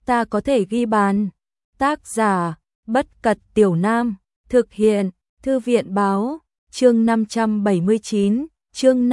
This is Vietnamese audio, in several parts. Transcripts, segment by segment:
ta có thể ghi bàn. Tác giả, Bất Cật Tiểu Nam, thực hiện, Thư viện báo, chương 579, chương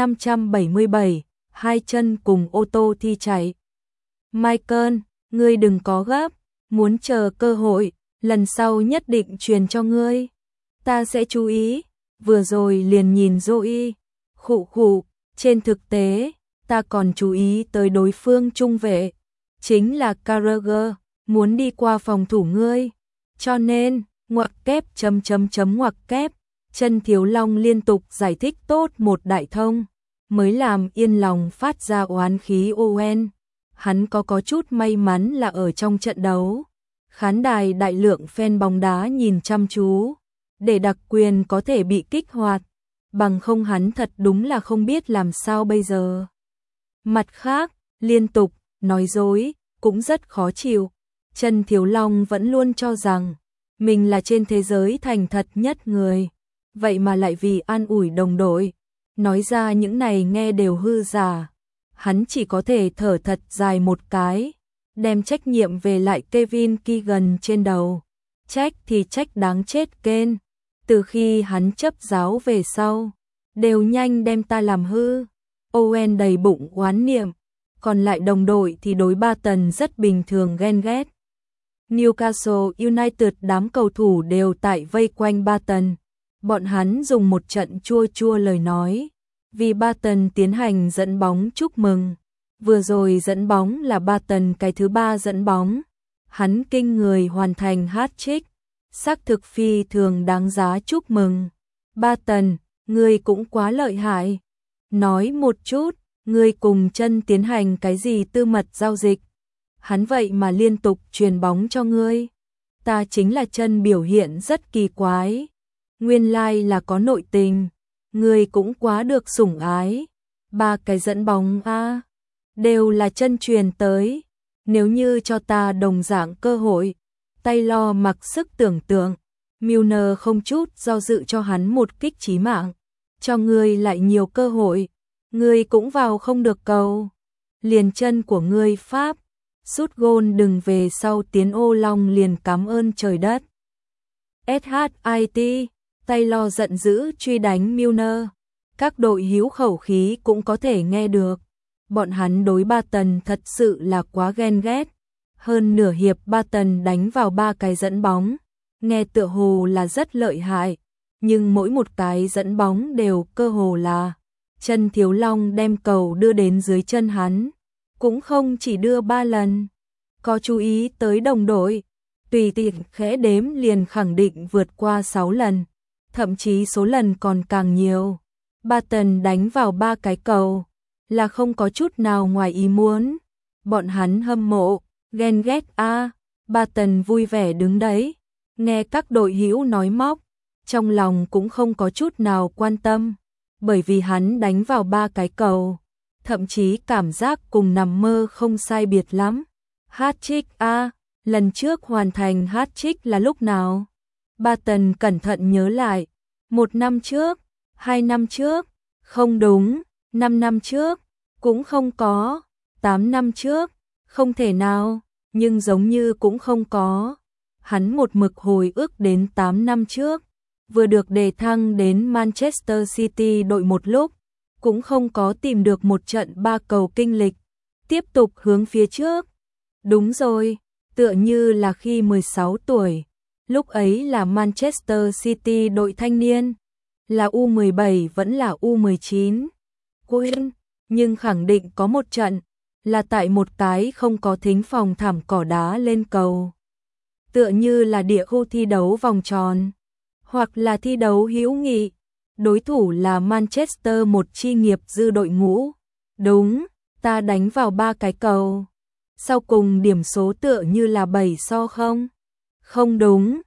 577, hai chân cùng ô tô thi chạy. Michael, ngươi đừng có gấp, muốn chờ cơ hội, lần sau nhất định truyền cho ngươi. Ta sẽ chú ý, vừa rồi liền nhìn Zoe, khụ khụ, trên thực tế, ta còn chú ý tới đối phương trung vệ, chính là Carragher, muốn đi qua phòng thủ ngươi. Cho nên, ngoặc kép ngoặc kép, Chân Thiếu Long liên tục giải thích tốt một đại thông, mới làm yên lòng phát ra oán khí Owen. Hắn có chút may mắn là ở trong trận đấu, khán đài đại lượng fan bóng đá nhìn chăm chú, để đặc quyền có thể bị kích hoạt, bằng không hắn thật đúng là không biết làm sao bây giờ. Mặt khác, liên tục nói dối cũng rất khó chịu. Chân Thiếu Long vẫn luôn cho rằng mình là trên thế giới thành thật nhất người, vậy mà lại vì an ủi đồng đội, nói ra những này nghe đều hư giả. Hắn chỉ có thể thở thật dài một cái, đem trách nhiệm về lại Kevin Keegan trên đầu. Trách thì trách đáng chết Ken, từ khi hắn chấp giáo về sau, đều nhanh đem ta làm hư. Owen đầy bụng oán niệm, còn lại đồng đội thì đối Barton rất bình thường ghen ghét. Newcastle United đám cầu thủ đều tại vây quanh Barton, bọn hắn dùng một trận chua chua lời nói, vì Barton tiến hành dẫn bóng chúc mừng. Vừa rồi dẫn bóng là Barton cái thứ 3 dẫn bóng, hắn kinh người hoàn thành hat-trick, xác thực phi thường đáng giá chúc mừng. Barton, ngươi cũng quá lợi hại. Nói một chút, ngươi cùng Chân tiến hành cái gì tư mật giao dịch? Hắn vậy mà liên tục truyền bóng cho ngươi. Ta chính là Chân biểu hiện rất kỳ quái. Nguyên lai là có nội tình. Ngươi cũng quá được sủng ái. 3 cái dẫn bóng a, đều là Chân truyền tới. Nếu như cho ta đồng dạng cơ hội, Taylor mặc sức tưởng tượng, Milner không chút do dự cho hắn một kích chí mạng. Cho ngươi lại nhiều cơ hội, ngươi cũng vào không được cầu. Liền chân của ngươi Pháp, sút gôn đừng về sau tiến ô long liền cảm ơn trời đất. SHIT, Taylor giận dữ truy đánh Milner. Các đội hữu khẩu khí cũng có thể nghe được. Bọn hắn đối Barton thật sự là quá ghen ghét. Hơn nửa hiệp Barton đánh vào 3 cái dẫn bóng, nghe tựa hồ là rất lợi hại, nhưng mỗi một cái dẫn bóng đều cơ hồ là Chân Thiếu Long đem cầu đưa đến dưới chân hắn, cũng không chỉ đưa 3 lần. Có chú ý tới đồng đội, tùy tiện khẽ đếm liền khẳng định vượt qua 6 lần, thậm chí số lần còn càng nhiều. Barton đánh vào 3 cái cầu, là không có chút nào ngoài ý muốn. Bọn hắn hâm mộ, ghen ghét a. Barton vui vẻ đứng đấy, nghe các đội hữu nói móc, trong lòng cũng không có chút nào quan tâm, bởi vì hắn đánh vào 3 cái cầu, thậm chí cảm giác cùng nằm mơ không sai biệt lắm. Hat-trick a, lần trước hoàn thành hat-trick là lúc nào? Barton cẩn thận nhớ lại, 1 năm trước, 2 năm trước, không đúng, 5 năm trước, cũng không có, 8 năm trước, không thể nào, nhưng giống như cũng không có. Hắn một mực hồi ức đến 8 năm trước, vừa được đề thăng đến Manchester City đội một lúc, cũng không có tìm được một trận 3 cầu kinh lịch, tiếp tục hướng phía trước. Đúng rồi, tựa như là khi 16 tuổi, lúc ấy là Manchester City đội thanh niên, là U17 vẫn là U19. Quên, nhưng khẳng định có một trận, là tại một cái không có thính phòng thảm cỏ đá lên cầu. Tựa như là địa khu thi đấu vòng tròn, hoặc là thi đấu hữu nghị, đối thủ là Manchester một chi nghiệp dư đội ngũ. Đúng, ta đánh vào 3 cái cầu. Sau cùng điểm số tựa như là 7-0. Không đúng,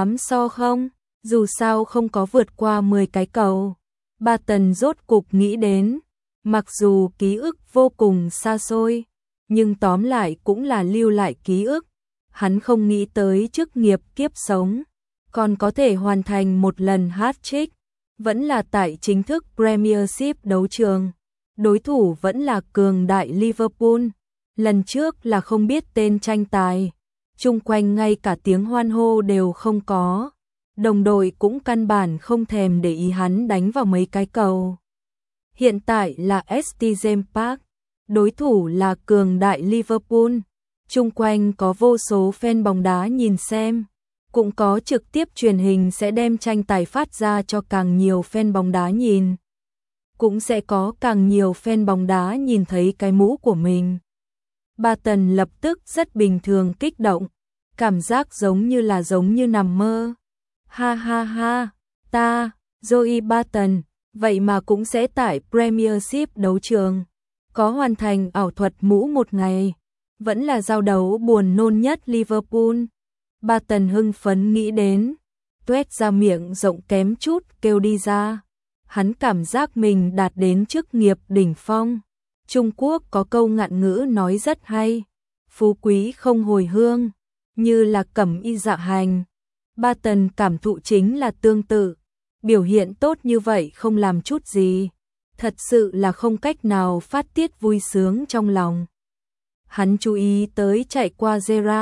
8-0, dù sao không có vượt qua 10 cái cầu. Barton rốt cục nghĩ đến, mặc dù ký ức vô cùng xa xôi, nhưng tóm lại cũng là lưu lại ký ức. Hắn không nghĩ tới chức nghiệp kiếp sống, còn có thể hoàn thành một lần hat-trick, vẫn là tại chính thức Premiership đấu trường. Đối thủ vẫn là cường đại Liverpool, Lần trước là không biết tên tranh tài, chung quanh ngay cả tiếng hoan hô đều không có. Đồng đội cũng căn bản không thèm để ý hắn đánh vào mấy cái cầu. Hiện tại là St James Park, đối thủ là cường đại Liverpool. Chung quanh có vô số fan bóng đá nhìn xem, cũng có trực tiếp truyền hình sẽ đem tranh tài phát ra cho càng nhiều fan bóng đá nhìn. Cũng sẽ có càng nhiều fan bóng đá nhìn thấy cái mũ của mình. Barton lập tức rất bình thường kích động, cảm giác giống như nằm mơ. Ha ha ha, ta, Joey Barton, vậy mà cũng sẽ tại Premiership đấu trường, có hoàn thành ảo thuật mũ một ngày, vẫn là giao đấu buồn nôn nhất Liverpool. Barton hưng phấn nghĩ đến, tuét ra miệng rộng kém chút kêu đi ra. Hắn cảm giác mình đạt đến chức nghiệp đỉnh phong. Trung Quốc có câu ngạn ngữ nói rất hay, phú quý không hồi hương, như là cẩm y dạ hành. Barton cảm thụ chính là tương tự, biểu hiện tốt như vậy không làm chút gì, thật sự là không cách nào phát tiết vui sướng trong lòng. Hắn chú ý tới chạy qua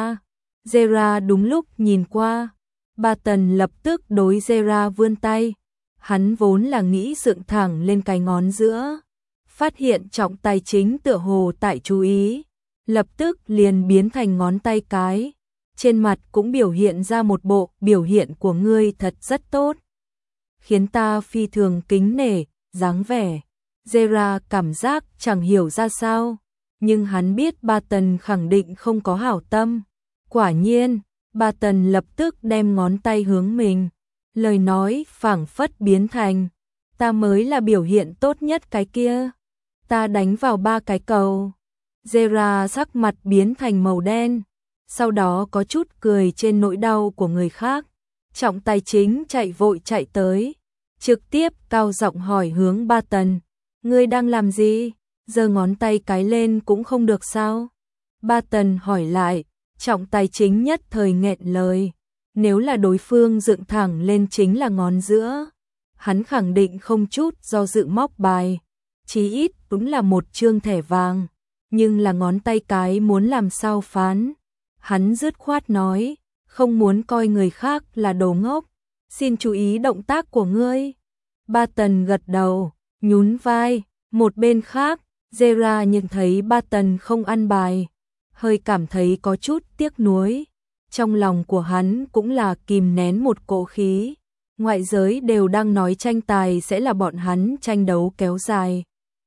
Gerrard đúng lúc nhìn qua, Barton lập tức đối Gerrard vươn tay, hắn vốn là nghĩ dựng thẳng lên cái ngón giữa, phát hiện trọng tài chính tựa hồ tại chú ý, lập tức liền biến thành ngón tay cái. Trên mặt cũng biểu hiện ra một bộ biểu hiện của ngươi thật rất tốt, khiến ta phi thường kính nể, dáng vẻ. Gerrard cảm giác chẳng hiểu ra sao, nhưng hắn biết Barton khẳng định không có hảo tâm. Quả nhiên, Barton lập tức đem ngón tay hướng mình, lời nói phảng phất biến thành, ta mới là biểu hiện tốt nhất cái kia, ta đánh vào 3 cái cầu. Gerrard sắc mặt biến thành màu đen, sau đó có chút cười trên nỗi đau của người khác. Trọng tài chính chạy vội chạy tới, trực tiếp cao giọng hỏi hướng Barton, ngươi đang làm gì? Giơ ngón tay cái lên cũng không được sao? Barton hỏi lại, trọng tài chính nhất thời nghẹn lời, nếu là đối phương dựng thẳng lên chính là ngón giữa, hắn khẳng định không chút do dự móc bài, chí ít cũng là một trương thẻ vàng, nhưng là ngón tay cái muốn làm sao phán? Hắn dứt khoát nói, không muốn coi người khác là đồ ngốc, xin chú ý động tác của ngươi. Barton gật đầu, nhún vai, một bên khác, Gerrard nhận thấy Barton không ăn bài, hơi cảm thấy có chút tiếc nuối. Trong lòng của hắn cũng là kìm nén một cỗ khí, ngoại giới đều đang nói tranh tài sẽ là bọn hắn tranh đấu kéo dài.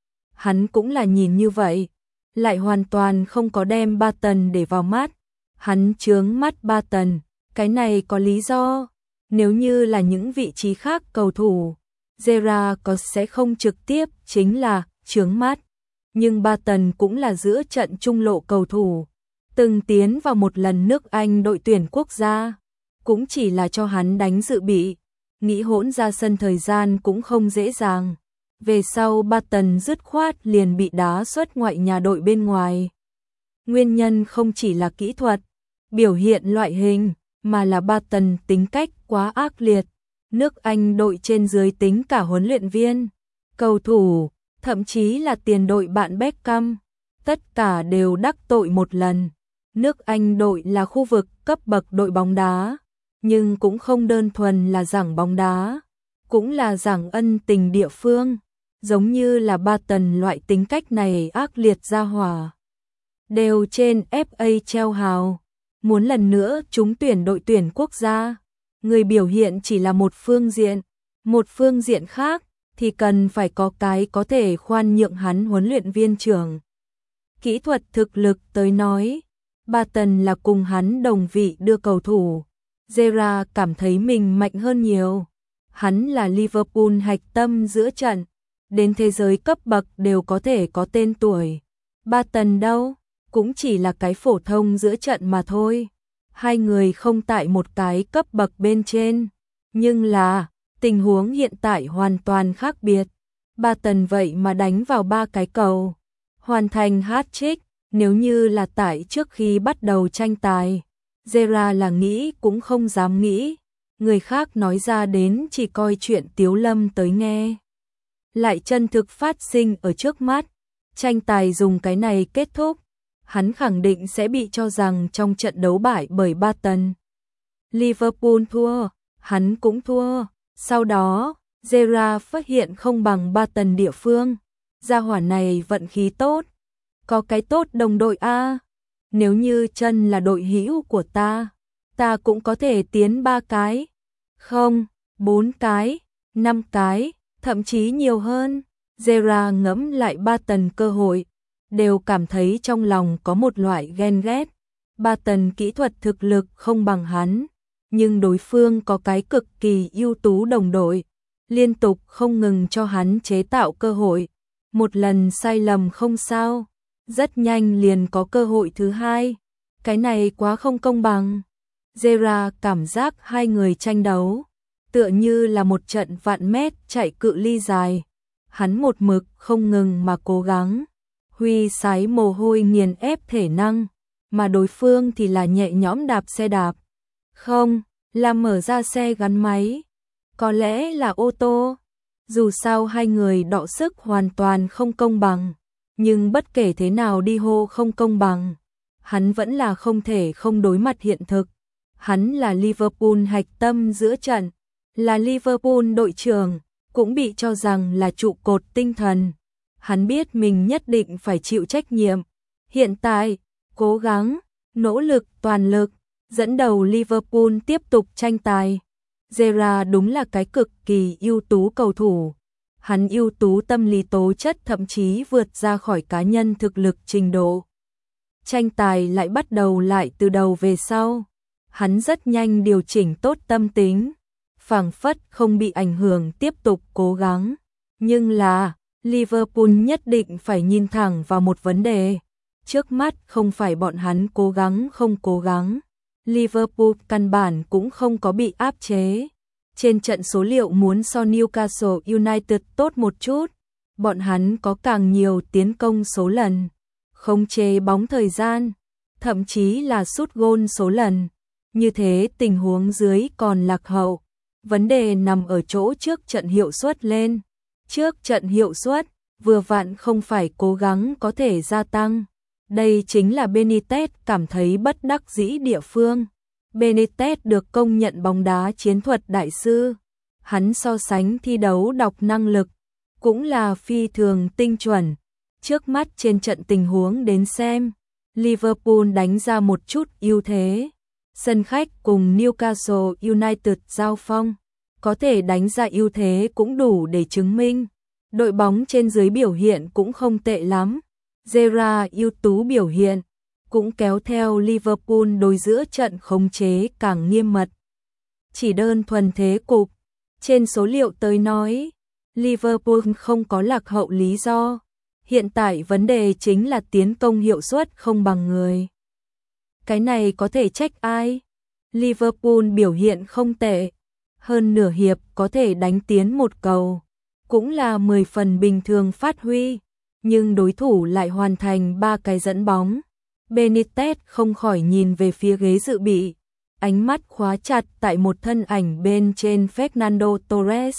Hắn cũng là nhìn như vậy, lại hoàn toàn không có đem Barton để vào mắt. Hắn chướng mắt Barton, cái này có lý do, nếu như là những vị trí khác cầu thủ, Gerrard có sẽ không trực tiếp chính là chướng mắt, nhưng Barton cũng là giữa trận trung lộ cầu thủ, từng tiến vào một lần nước Anh đội tuyển quốc gia, cũng chỉ là cho hắn đánh dự bị, nghĩ hỗn ra sân thời gian cũng không dễ dàng. Về sau Barton dứt khoát liền bị đá xuất ngoại nhà đội bên ngoài. Nguyên nhân không chỉ là kỹ thuật, biểu hiện loại hình, mà là Barton tính cách quá ác liệt. Nước Anh đội trên dưới tính cả huấn luyện viên, cầu thủ, thậm chí là tiền đội bạn Beckham, tất cả đều đắc tội một lần. Nước Anh đội là khu vực cấp bậc đội bóng đá, nhưng cũng không đơn thuần là giảng bóng đá, cũng là giảng ân tình địa phương, giống như là Barton loại tính cách này ác liệt ra hỏa. Đều trên FA treo hào, muốn lần nữa trúng tuyển đội tuyển quốc gia, người biểu hiện chỉ là một phương diện khác thì cần phải có cái có thể khoan nhượng hắn huấn luyện viên trưởng. Kỹ thuật thực lực tới nói, Barton là cùng hắn đồng vị đưa cầu thủ, Gerrard cảm thấy mình mạnh hơn nhiều. Hắn là Liverpool hạch tâm giữa trận, đến thế giới cấp bậc đều có thể có tên tuổi. Barton đâu, cũng chỉ là cái phổ thông giữa trận mà thôi. Hai người không tại một cái cấp bậc bên trên, nhưng là tình huống hiện tại hoàn toàn khác biệt. Barton vậy mà đánh vào 3 cái cầu, hoàn thành hat-trick. Nếu như là tại trước khi bắt đầu tranh tài, Gerrard là nghĩ cũng không dám nghĩ, người khác nói ra đến chỉ coi chuyện tiếu lâm tới nghe. Lại chân thực phát sinh ở trước mắt, tranh tài dùng cái này kết thúc, hắn khẳng định sẽ bị cho rằng trong trận đấu bại bởi Barton. Liverpool thua, hắn cũng thua. Sau đó, Gerrard phát hiện không bằng Barton địa phương. Gia hỏa này vận khí tốt. Có cái tốt đồng đội a. Nếu như chân là đội hữu của ta cũng có thể tiến 3 cái. Không, 4 cái, 5 cái, thậm chí nhiều hơn. Gerrard ngẫm lại Barton cơ hội, đều cảm thấy trong lòng có một loại ghen ghét. Barton kỹ thuật thực lực không bằng hắn, nhưng đối phương có cái cực kỳ ưu tú đồng đội, liên tục không ngừng cho hắn chế tạo cơ hội. Một lần sai lầm không sao, rất nhanh liền có cơ hội thứ hai. Cái này quá không công bằng. Gerrard cảm giác hai người tranh đấu, tựa như là một trận vạn mét chạy cự ly dài. Hắn một mực không ngừng mà cố gắng, huy sái mồ hôi nghiền ép thể năng, mà đối phương thì là nhẹ nhõm đạp xe đạp. Không, là mở ra xe gắn máy, có lẽ là ô tô. Dù sao hai người đọ sức hoàn toàn không công bằng, nhưng bất kể thế nào đi hô không công bằng, hắn vẫn là không thể không đối mặt hiện thực. Hắn là Liverpool hạch tâm giữa trận, là Liverpool đội trưởng, cũng bị cho rằng là trụ cột tinh thần. Hắn biết mình nhất định phải chịu trách nhiệm. Hiện tại, cố gắng, nỗ lực toàn lực, dẫn đầu Liverpool tiếp tục tranh tài. Gerrard đúng là cái cực kỳ ưu tú cầu thủ. Hắn ưu tú tâm lý tố chất thậm chí vượt ra khỏi cá nhân thực lực trình độ. Tranh tài lại bắt đầu lại từ đầu về sau. Hắn rất nhanh điều chỉnh tốt tâm tính, phảng phất không bị ảnh hưởng tiếp tục cố gắng. Nhưng là, Liverpool nhất định phải nhìn thẳng vào một vấn đề. Trước mắt không phải bọn hắn cố gắng không cố gắng. Liverpool căn bản cũng không có bị áp chế. Trên trận số liệu muốn so Newcastle United tốt một chút. Bọn hắn có càng nhiều tiến công số lần, khống chế bóng thời gian, thậm chí là sút gôn số lần. Như thế tình huống dưới còn lạc hậu. Vấn đề nằm ở chỗ trước trận hiệu suất lên. Trước trận hiệu suất, vừa vặn không phải cố gắng có thể gia tăng. Đây chính là Benitez cảm thấy bất đắc dĩ địa phương. Benitez được công nhận bóng đá chiến thuật đại sư. Hắn so sánh thi đấu đọc năng lực, cũng là phi thường tinh chuẩn. Trước mắt trên trận tình huống đến xem, Liverpool đánh ra một chút ưu thế. Sân khách cùng Newcastle United giao phong, có thể đánh ra ưu thế cũng đủ để chứng minh. Đội bóng trên dưới biểu hiện cũng không tệ lắm. Gerrard ưu tú biểu hiện, cũng kéo theo Liverpool đối giữa trận khống chế càng nghiêm mật. Chỉ đơn thuần thế cục, trên số liệu tới nói, Liverpool không có lạc hậu lý do. Hiện tại vấn đề chính là tiến công hiệu suất không bằng người. Cái này có thể trách ai? Liverpool biểu hiện không tệ, hơn nửa hiệp có thể đánh tiến một cầu, cũng là 10 phần bình thường phát huy, nhưng đối thủ lại hoàn thành 3 cái dẫn bóng. Benitez không khỏi nhìn về phía ghế dự bị, ánh mắt khóa chặt tại một thân ảnh bên trên Fernando Torres.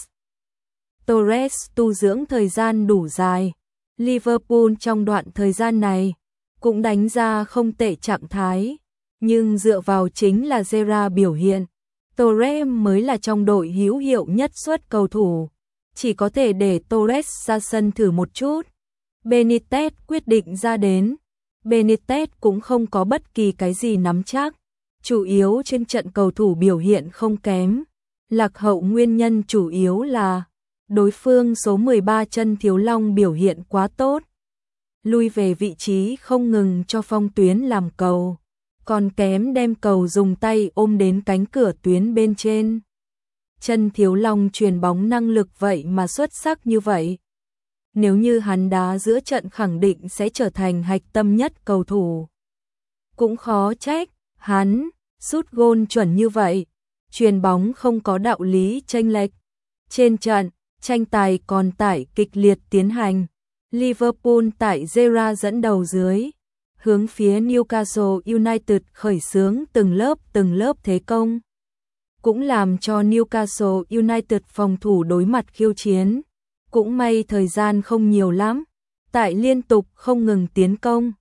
Torres tu dưỡng thời gian đủ dài, Liverpool trong đoạn thời gian này cũng đánh ra không tệ trạng thái, nhưng dựa vào chính là Gerrard biểu hiện, Torres mới là trong đội hữu hiệu nhất suất cầu thủ, chỉ có thể để Torres ra sân thử một chút. Benitez quyết định ra đến, Benitez cũng không có bất kỳ cái gì nắm chắc, chủ yếu trên trận cầu thủ biểu hiện không kém, lạc hậu nguyên nhân chủ yếu là đối phương số 13 Chân Thiếu Long biểu hiện quá tốt, lui về vị trí không ngừng cho Phong Tuyến làm cầu, còn kém đem cầu dùng tay ôm đến cánh cửa tuyến bên trên. Chân Thiếu Long truyền bóng năng lực vậy mà xuất sắc như vậy. Nếu như hắn đá giữa trận khẳng định sẽ trở thành hạch tâm nhất cầu thủ. Cũng khó trách, hắn sút gôn chuẩn như vậy, truyền bóng không có đạo lý chênh lệch. Trên trận, tranh tài còn tải kịch liệt tiến hành. Liverpool tại Gerrard dẫn đầu dưới, hướng phía Newcastle United khởi xướng từng lớp thế công, cũng làm cho Newcastle United phòng thủ đối mặt khiêu chiến. Cũng may thời gian không nhiều lắm, tại liên tục không ngừng tiến công,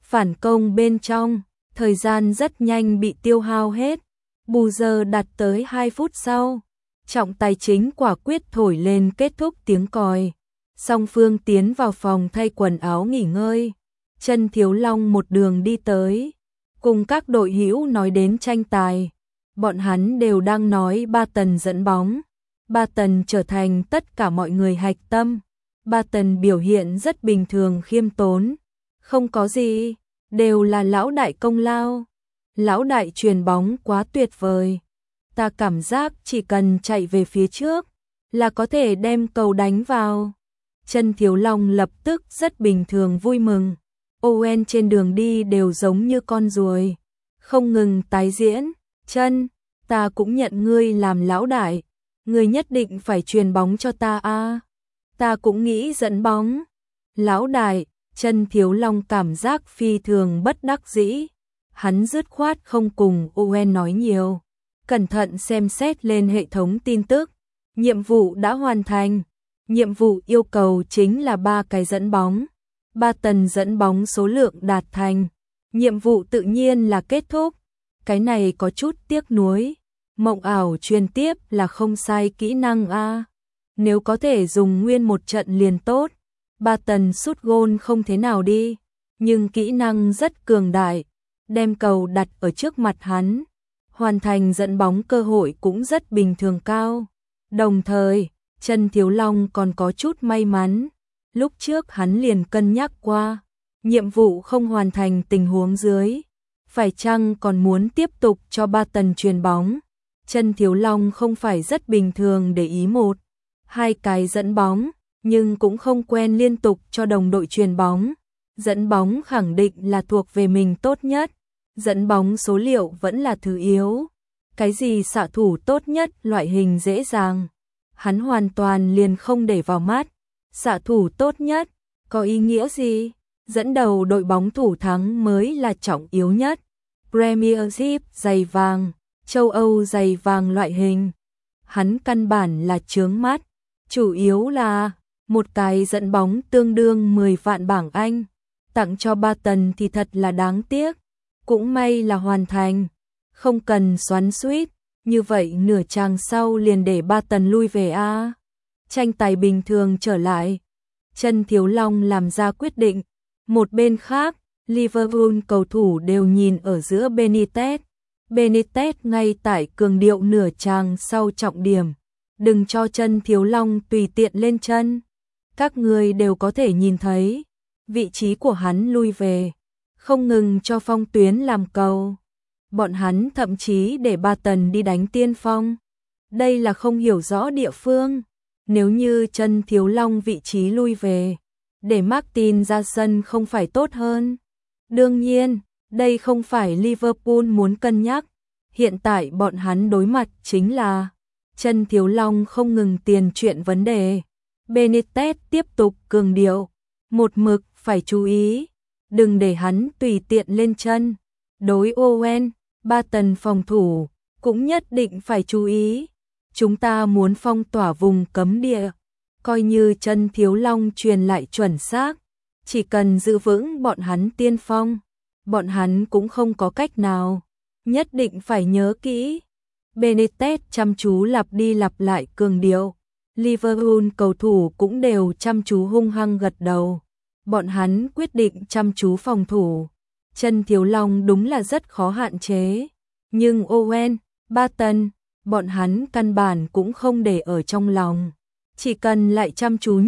phản công bên trong, thời gian rất nhanh bị tiêu hao hết. Bù giờ đặt tới 2 phút sau, trọng tài chính quả quyết thổi lên kết thúc tiếng còi. Song phương tiến vào phòng thay quần áo nghỉ ngơi. Chân Thiếu Long một đường đi tới, cùng các đội hữu nói đến tranh tài. Bọn hắn đều đang nói Ba Tần dẫn bóng. Ba Tần trở thành tất cả mọi người hạch tâm. Ba Tần biểu hiện rất bình thường khiêm tốn. Không có gì, đều là lão đại công lao. Lão đại truyền bóng quá tuyệt vời. Ta cảm giác chỉ cần chạy về phía trước là có thể đem cầu đánh vào. Chân Thiếu Long lập tức rất bình thường vui mừng. Owen trên đường đi đều giống như con ruồi, không ngừng tái diễn. Chân, ta cũng nhận ngươi làm lão đại, ngươi nhất định phải truyền bóng cho ta a. Ta cũng nghĩ dẫn bóng. Lão đại, Chân Thiếu Long cảm giác phi thường bất đắc dĩ. Hắn dứt khoát không cùng Owen nói nhiều. Cẩn thận xem xét lên hệ thống tin tức. Nhiệm vụ đã hoàn thành. Nhiệm vụ yêu cầu chính là 3 cái dẫn bóng. 3 tần dẫn bóng số lượng đạt thành. Nhiệm vụ tự nhiên là kết thúc. Cái này có chút tiếc nuối. Mộng ảo truyền tiếp là không sai kỹ năng a. Nếu có thể dùng nguyên một trận liền tốt. 3 tần sút gôn không thế nào đi, nhưng kỹ năng rất cường đại. Đem cầu đặt ở trước mặt hắn, hoàn thành dẫn bóng cơ hội cũng rất bình thường cao. Đồng thời, Chân Thiếu Long còn có chút may mắn. Lúc trước hắn liền cân nhắc qua, nhiệm vụ không hoàn thành tình huống dưới, phải chăng còn muốn tiếp tục cho 3 tần truyền bóng. Chân Thiếu Long không phải rất bình thường để ý 1-2 cái dẫn bóng, nhưng cũng không quen liên tục cho đồng đội truyền bóng. Dẫn bóng khẳng định là thuộc về mình tốt nhất. Dẫn bóng số liệu vẫn là thứ yếu. Cái gì xạ thủ tốt nhất loại hình dễ dàng, hắn hoàn toàn liền không để vào mắt. Xạ thủ tốt nhất có ý nghĩa gì? Dẫn đầu đội bóng thủ thắng mới là trọng yếu nhất. Premiership giày vàng, châu Âu giày vàng loại hình, hắn căn bản là chướng mắt. Chủ yếu là một cái dẫn bóng tương đương 10 vạn bảng Anh, tặng cho 3 tần thì thật là đáng tiếc. Cũng may là hoàn thành, không cần xoắn xuýt, như vậy nửa chàng sau liền để 3 tần lui về a. Tranh tài bình thường trở lại, Chân Thiếu Long làm ra quyết định. Một bên khác, Liverpool cầu thủ đều nhìn ở giữa Benitez. Benitez ngay tại cường điệu nửa chàng sau trọng điểm, đừng cho Chân Thiếu Long tùy tiện lên chân. Các người đều có thể nhìn thấy, vị trí của hắn lui về, không ngừng cho Phong Tuyến làm cầu. Bọn hắn thậm chí để 3 tần đi đánh tiên phong. Đây là không hiểu rõ địa phương. Nếu như Chân Thiếu Long vị trí lui về, để Martin ra sân không phải tốt hơn. Đương nhiên, đây không phải Liverpool muốn cân nhắc. Hiện tại bọn hắn đối mặt chính là Chân Thiếu Long không ngừng tiền chuyện vấn đề. Benitez tiếp tục cường điệu, một mực phải chú ý, đừng để hắn tùy tiện lên chân. Đối Owen, 3 tần phòng thủ cũng nhất định phải chú ý. Chúng ta muốn phong tỏa vùng cấm địa, coi như Chân Thiếu Long truyền lại chuẩn xác, chỉ cần giữ vững bọn hắn tiên phong, bọn hắn cũng không có cách nào. Nhất định phải nhớ kỹ. Benitez chăm chú lặp đi lặp lại cường điệu. Liverpool cầu thủ cũng đều chăm chú hung hăng gật đầu. Bọn hắn quyết định chăm chú phòng thủ. Chân Thiếu Long đúng là rất khó hạn chế. Nhưng Owen, 3 tần, bọn hắn căn bản cũng không để ở trong lòng. Chỉ cần lại chăm chú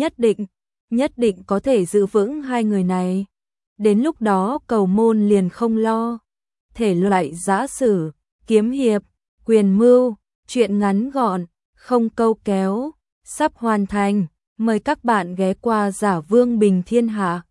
nhất định có thể giữ vững hai người này. Đến lúc đó cầu môn liền không lo. Thể loại giã sử, kiếm hiệp, quyền mưu, truyện ngắn gọn, không câu kéo, sắp hoàn thành. Mời các bạn ghé qua Giả Vương Bình Thiên Hạ.